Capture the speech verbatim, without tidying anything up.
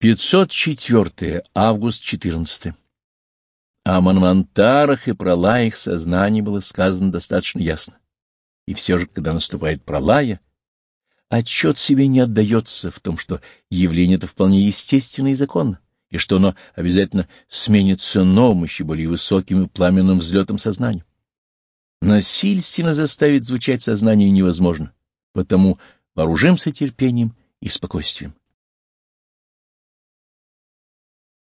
пятьсот четвёртое. Август четырнадцатое. О Манвантарах и пралаях сознание было сказано достаточно ясно. И все же, когда наступает пралая, отчет себе не отдается в том, что явление это вполне естественно и законно, и что оно обязательно сменится новым, еще более высоким и пламенным взлетом сознания. Насильственно заставить звучать сознание невозможно, потому вооружимся терпением и спокойствием.